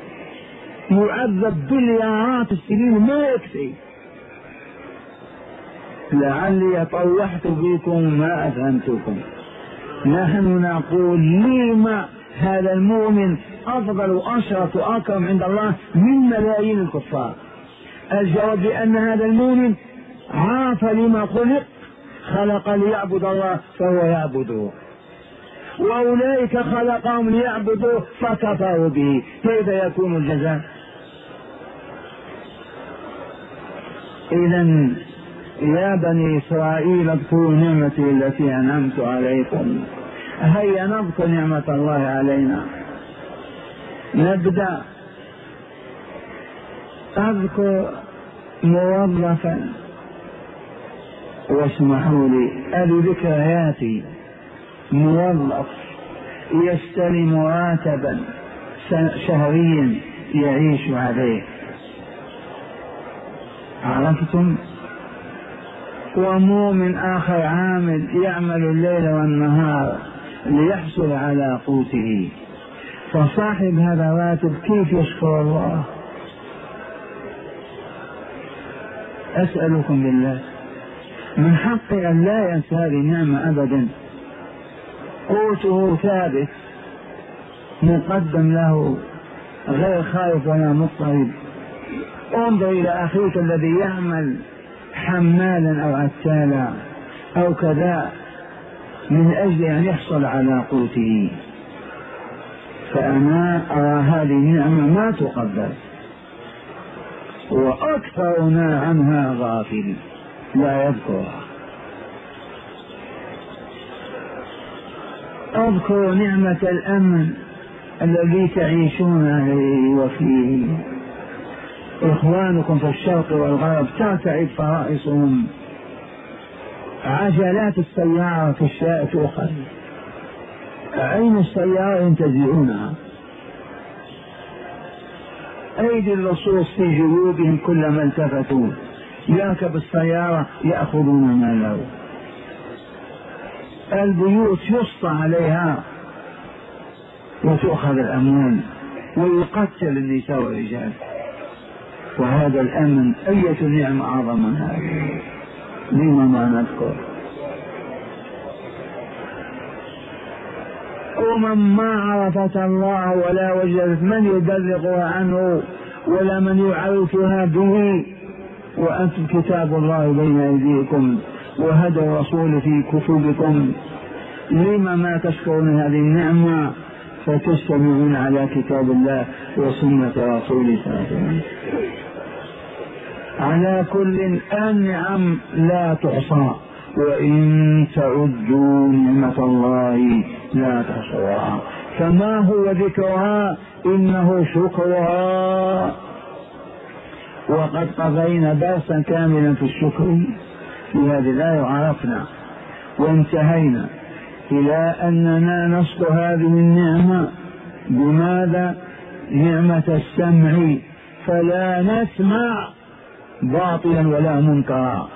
يعذب بليارات السنين ما يكفي. لعلي طوحت بكم ما أفهمتكم. نحن نقول: لما هذا المؤمن أفضل وأشرف وأكرم عند الله من ملايين الكفار؟ الجواب بأن هذا المؤمن عاف لما خلق، خلق ليعبد الله فهو يعبده، وأولئك خلقهم ليعبدوه فكفروا به، كيف يكون الجزاء؟ إذن يا بني إسرائيل اذكروا نعمتي التي أنعمت عليكم. هيا نذكر نعمة الله علينا. نبدأ. أذكر موظفا، واسمحوا لي بذكرياتي، موظف يستلم راتبا شهريا يعيش عليه، عرفتم؟ ومؤمن آخر عامل يعمل الليل والنهار ليحصل على قوته، فصاحب هذا الراتب كيف يشكر الله؟ أسألكم بالله، من حقي أن لا ينسى هذه النعمة أبدا. قوته ثابت مقدم له غير خائف ولا مضطرب. انظر إلى أخيك الذي يعمل حمالا أو عتالا أو كذا من أجل أن يحصل على قوته، فأنا أرى هذه النعمة ما تقدر، وأكثرنا عنها غافل لا يذكرها. اذكروا نعمة الأمن الذي تعيشون عليه وفيه. إخوانكم في الشرق والغرب ترتعد فرائصهم، عجلات السيارة في الشارع تؤخذ، عين السيارة ينتزعونها، أيدي اللصوص في جيوبهم كلما التفتوا، يركب السيارة يأخذون ماله، البيوت يسطى عليها وتؤخذ الأموال ويقتل النساء والرجال. وهذا الأمن أية نعمة أعظم من هذا؟ لما ما نذكر؟ أمم ما عرفت الله ولا وجدت من يبلغها عنه ولا من يعرفها به، وأنتم كتاب الله بين أيديكم وهدى الرسول في كتبكم، لما ما تشكرون هذه النعمة فتستمعون على كتاب الله وسنة رسوله صلى الله عليه وسلم؟ على كل النعم لا تحصى، وإن تعدوا نعمة الله لا تحصوها. فما هو ذكرها؟ إنه شكرها. وقد قضينا درسا كاملا في الشكر في هذه الآية وعرفنا وانتهينا إلى أننا نشكر هذه النعمة بماذا؟ نعمة السمع، فلا نسمع باطلا ولا منكرا.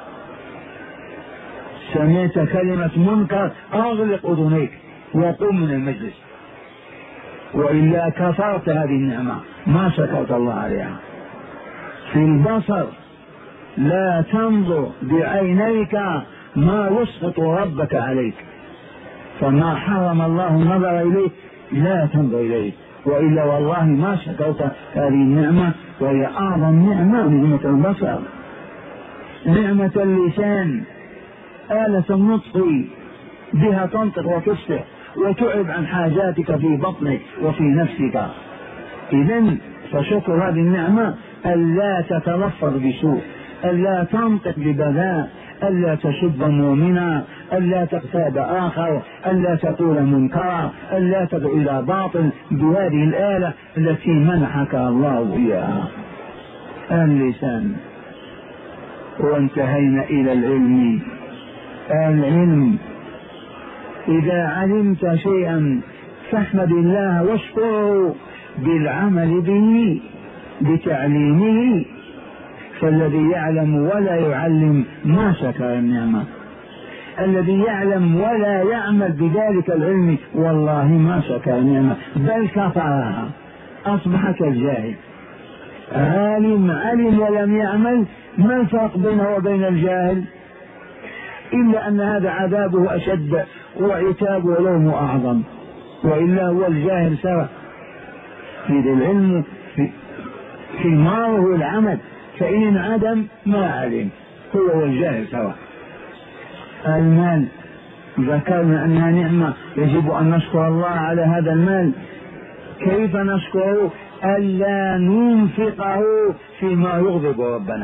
سمعت كلمة منكر أغلق أذنيك وقم من المجلس، وإلا كفرت هذه النعمة ما شكرت الله عليها. في البصر لا تنظر بعينيك ما يسقط ربك عليك، فما حرم الله النظر إليه لا تنظر إليه، وإلا والله ما شكرت هذه النعمة، وهي أعظم نعمة، نعمة البصر. نعمة اللسان، آلة النطق، بها تنطق وتصلح وتعب عن حاجاتك في بطنك وفي نفسك. إذن فشكر هذه النعمة ألا تتلفظ بسوء، ألا تنطق ببذاء، ألا تسب مؤمنا، ألا تغتاب آخر، ألا تقول منكرا، ألا تدعو إلى باطل بهذه الآلة التي منحك الله إياها، اللسان. وانتهينا إلى العلم. العلم، إذا علمت شيئا فاحمد الله واشكره بالعمل به بتعليمه، فالذي يعلم ولا يعلم ما شكر النعمة، الذي يعلم ولا يعمل بذلك العلم والله ما شكر النعمة بل كفرها، أصبح كالجاهل. عالم علم ولم يعمل، ما الفرق بينه وبين الجاهل؟ إلا أن هذا عذابه أشد وعتابه لومه أعظم، وإلا هو الجاهل سواء في العلم في ثماره العمل، فإن انعدم ما علم، هو والجاهل سواء. المال ذكرنا أنها نعمة يجب أن نشكر الله على هذا المال. كيف نشكره؟ ألا ننفقه فيما يغضب ربنا،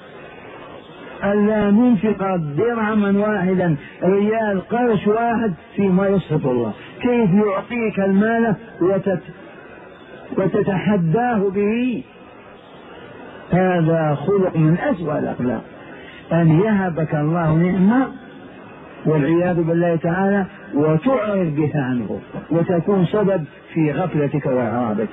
ألا ننفق درهما واحدا، ريال قرش واحد فيما يسخط الله. كيف يعطيك المال وتت... وتتحداه به؟ هذا خلق من أسوأ الأخلاق، أن يهبك الله نعمة والعياذ بالله تعالى وتعرض بها عنه وتكون سبب في غفلتك وإعراضك.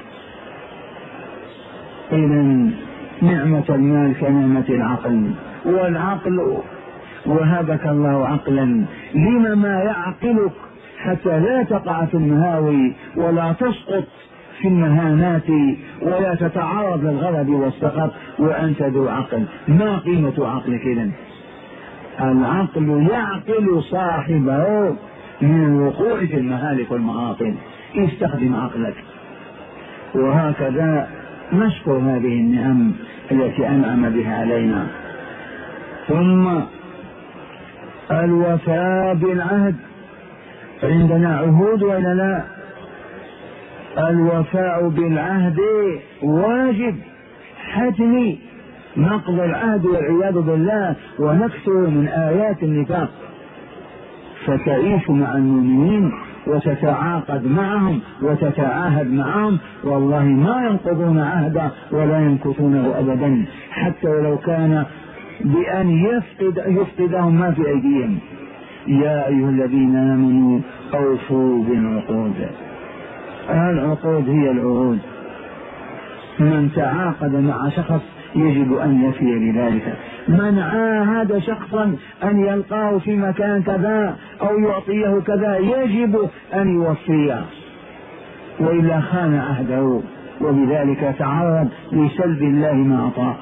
إذن نعمة المال كنعمة العقل، والعقل وهبك الله عقلا، لما ما يعقلك حتى لا تقع في المهاوي ولا تسقط في المهانات ولا تتعرض للغضب والسخط وأنت ذو عقل. ما قيمة عقلك إذن؟ العقل يعقل صاحبه من الوقوع في المهالك والمعاصي. استخدم عقلك. وهكذا نشكر هذه النعم التي أنعم بها علينا. ثم الوفاء بالعهد. عندنا عهود ولا لا؟ الوفاء بالعهد واجب حتمي. نقض العهد والعياذ بالله ونكثر من آيات النفاق. فتعيش مع المؤمنين وتتعاقد معهم وتتعاهد معهم، والله ما ينقضون عهدا ولا ينكثونه أبدا، حتى ولو كان بأن يفقد يفقدهم ما في أيديهم. يا أيها الذين آمنوا أوفوا بالعقود. العقود هي العهود. من تعاقد مع شخص يجب أن يفي بذلك. من عاهد شخصا أن يلقاه في مكان كذا أو يعطيه كذا يجب أن يوفيه، وإلا خان عهده، وبذلك تعرض لسلب الله ما أعطاه.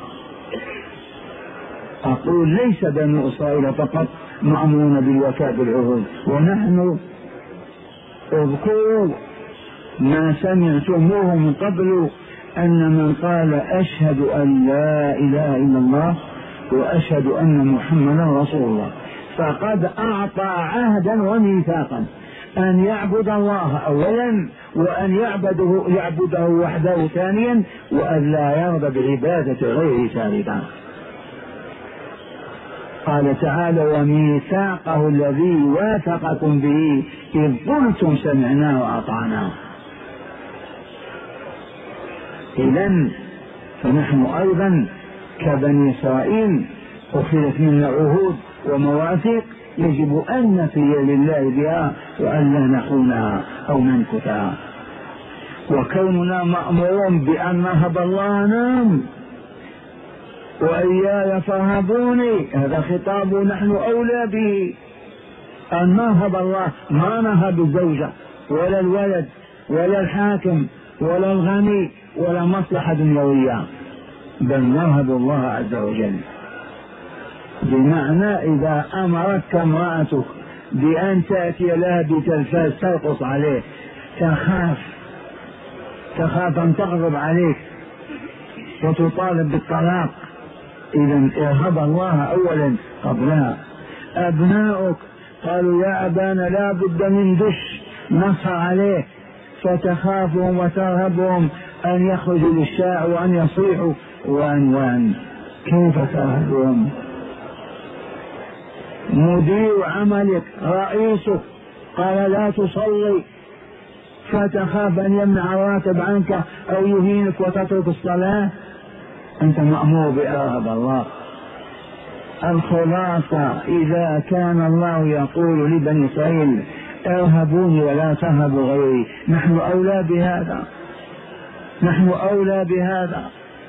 أقول ليس بنو إسرائيل فقط مأمورون بالوفاء بالعهود، ونحن اذكروا ما سمعتموه من قبل أن من قال أشهد أن لا إله إلا الله وأشهد أن محمدا رسول الله فقد أعطى عهدا وميثاقا أن يعبد الله أولا، وأن يعبده, يعبده وحده ثانيا، وأن لا يرضى بعبادة غيره ثالثا. قال تعالى وميثاقه الذي واثقكم به إذ قلتم سمعنا وأطعنا. إذن فنحن أيضا كبني إسرائيل أخذت منا عهود ومواثيق يجب أن نفي لله بها وأن لا نخونها أو ننكثها. وكوننا مأمورون بأن نهب الله نام وإياي فارهبوني، هذا خطاب نحن أولى به. أن نهب الله، ما نهب الزوجة ولا الولد ولا الحاكم ولا الغني ولا مصلحة دنيوية، بل نهب الله عز وجل. بمعنى إذا أمرتك امرأتك بأن تأتي لها بتلفاز ترقص عليه تخاف تخاف أن تغضب عليك وتطالب بالطلاق، إذا ارهب الله أولا قبلها. أبناؤك قالوا يا أبانا لا بد من دش نصر عليه، فتخافهم وترهبهم أن يخرجوا للشارع وأن يصيحوا وأن وأن كيف ترهبهم؟ مدير عملك رئيسك قال لا تصلي فتخاف أن يمنع الراتب عنك أو يهينك وتترك الصلاة، أنت مأمور بأرهب الله. الخلاصة إذا كان الله يقول لبني إسرائيل ارهبوني ولا ترهبوا غيري، نحن أولى بهذا، نحن أولى بهذا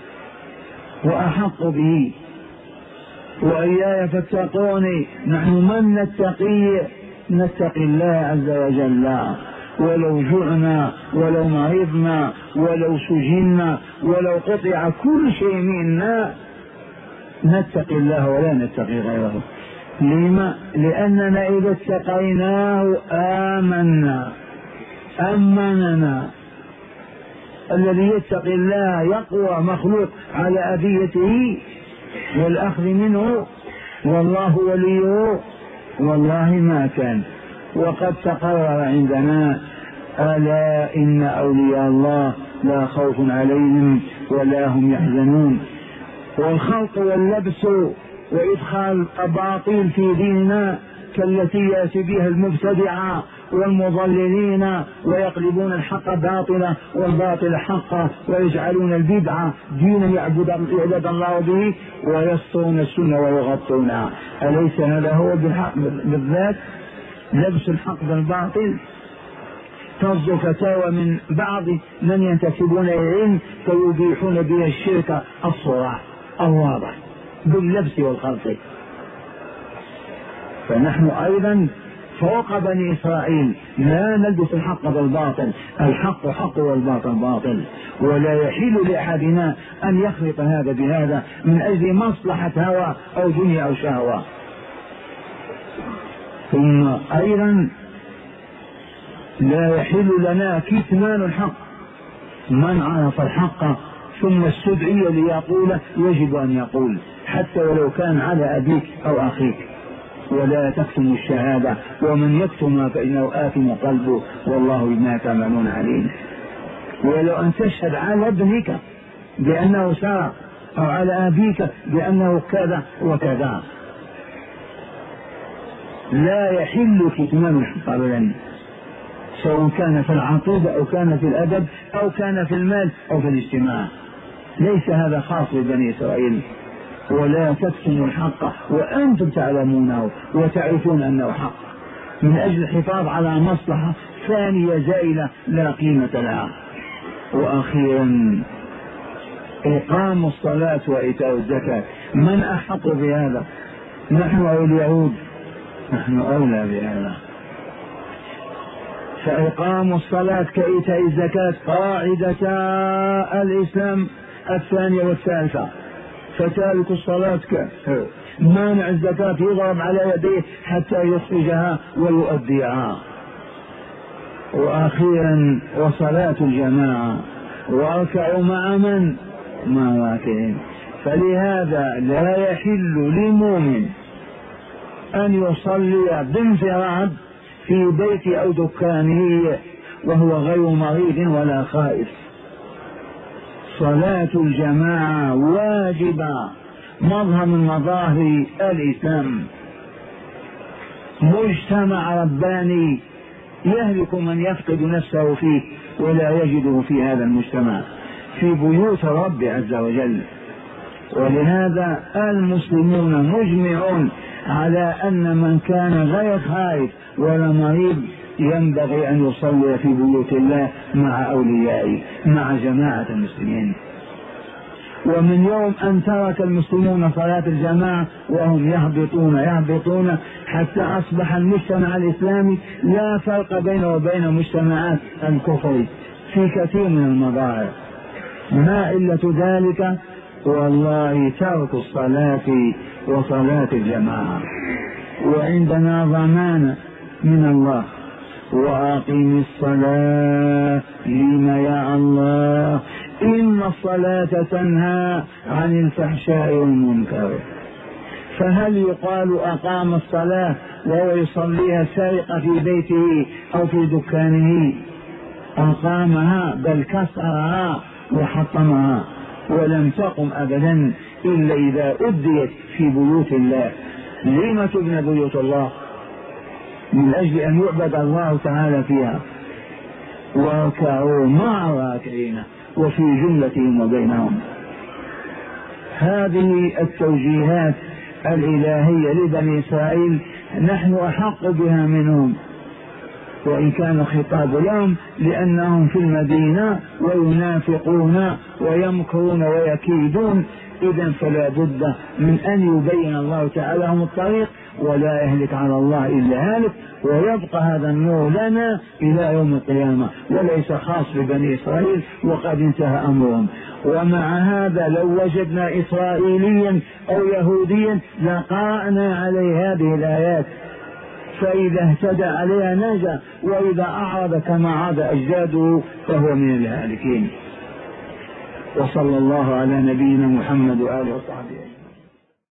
وأحق به. وإياي فاتقوني، نحن من نتقي نتقي الله عز وجل، ولو جعنا ولو مرضنا ولو سجنا ولو قطع كل شيء منا نتقي الله ولا نتقي غيره. لما؟ لأننا إذا اتقيناه آمنا أمننا. الذي يتقي الله يقوى مخلوق على أذيته والأخذ منه، والله وليه والله ما كان. وقد تقرر عندنا: ألا إن أولياء الله لا خوف عليهم ولا هم يحزنون. والخلق واللبس وإدخال أباطيل في ديننا كالتي يأتي بها المبتدعة والمضللين ويقلبون الحق باطلا والباطل حقا ويجعلون البدعة دينا يعبد الله به ويسطون السنة ويغطونها. أليس هذا هو بالذات لبس الحق بالباطل؟ تصدر فتاوى من بعض من ينتسبون إلى العلم فيبيحون بها الشرك الصراح الواضح باللبس والخلط. فنحن أيضا فوق بني إسرائيل لا نلبس الحق بالباطل، الحق حق والباطل باطل، ولا يحل لأحدنا أن يخلط هذا بهذا من أجل مصلحة هوى أو دنيا أو شهوة. ثم أيضا لا يحل لنا كتمان الحق. من عرف الحق ثم استدعي ليقول يجب أن يقول حتى ولو كان على أبيك أو أخيك. ولا تكتم الشهادة ومن يكتمها فإنه آثم قلبه والله بما تعملون عليم. ولو أن تشهد على ابنك بأنه سرق أو على أبيك بأنه كذا وكذا. لا يحل كتمان الحق أبدا، سواء كان في العقيدة أو كان في الأدب أو كان في المال أو في الاجتماع. ليس هذا خاص ببني إسرائيل. ولا تكتموا الحق وأنتم تعلمونه وتعرفون أنه حق من أجل الحفاظ على مصلحة ثانية زائلة لا قيمة لها. وأخيرا إقام الصلاة وإيتاء الزكاة. من أحق بهذا؟ نحن أو اليهود؟ نحن أولى بهذا. فإقام الصلاة كإيتاء الزكاة قاعدة الإسلام الثانية والثالثة. فتارك الصلاة كافر، مانع الزكاة يضرب على يديه حتى يخرجها ويؤديها. وأخيرا وصلاة الجماعة، واركعوا مع من؟ مع راكعين. فلهذا لا يحل لمؤمن أن يصلي بانفراد في بيت أو دكانه وهو غير مريض ولا خائف. صلاة الجماعة واجبة، مظهر من مظاهر الإسلام. مجتمع رباني يهلك من يفقد نفسه فيه ولا يجده في هذا المجتمع في بيوت رب عز وجل. ولهذا المسلمون مجمعون على أن من كان غير خائف ولا مريض ينبغي أن يصلي في بيوت الله مع أوليائه مع جماعة المسلمين. ومن يوم أن ترك المسلمون صلاة الجماعة وهم يهبطون يهبطون حتى أصبح المجتمع الإسلامي لا فرق بينه وبين مجتمعات الكفر في كثير من المظاهر. ما علة ذلك؟ والله ترك الصلاة وصلاة الجماعة. وعندنا ضمان من الله: وأقم الصلاة لما يا الله إن الصلاة تنهى عن الفحشاء والمنكر. فهل يقال أقام الصلاة وهو يصليها سارقة في بيته أو في دكانه؟ أقامها بل كسرها وحطمها، ولم تقم أبدا إلا إذا أديت في بيوت الله. لما تبنى بيوت الله؟ من أجل أن يعبد الله تعالى فيها. واركعوا مع الراكعين وفي جملتهم وبينهم. هذه التوجيهات الإلهية لبني إسرائيل نحن أحق بها منهم، وإن كان الخطاب لهم لأنهم في المدينة وينافقون ويمكرون ويكيدون. إذن فلا بد من أن يبين الله تعالى لهم الطريق، ولا يهلك على الله إلا هالك، ويبقى هذا النور لنا إلى يوم القيامة، وليس خاص ببني إسرائيل وقد انتهى أمرهم. ومع هذا لو وجدنا إسرائيليا أو يهوديا لقرأنا عليه هذه الآيات، فإذا اهتدى عليها نجا، وإذا أعرض كما عاد أجداده فهو من الهالكين. وصلى الله على نبينا محمد وآله وصحبه.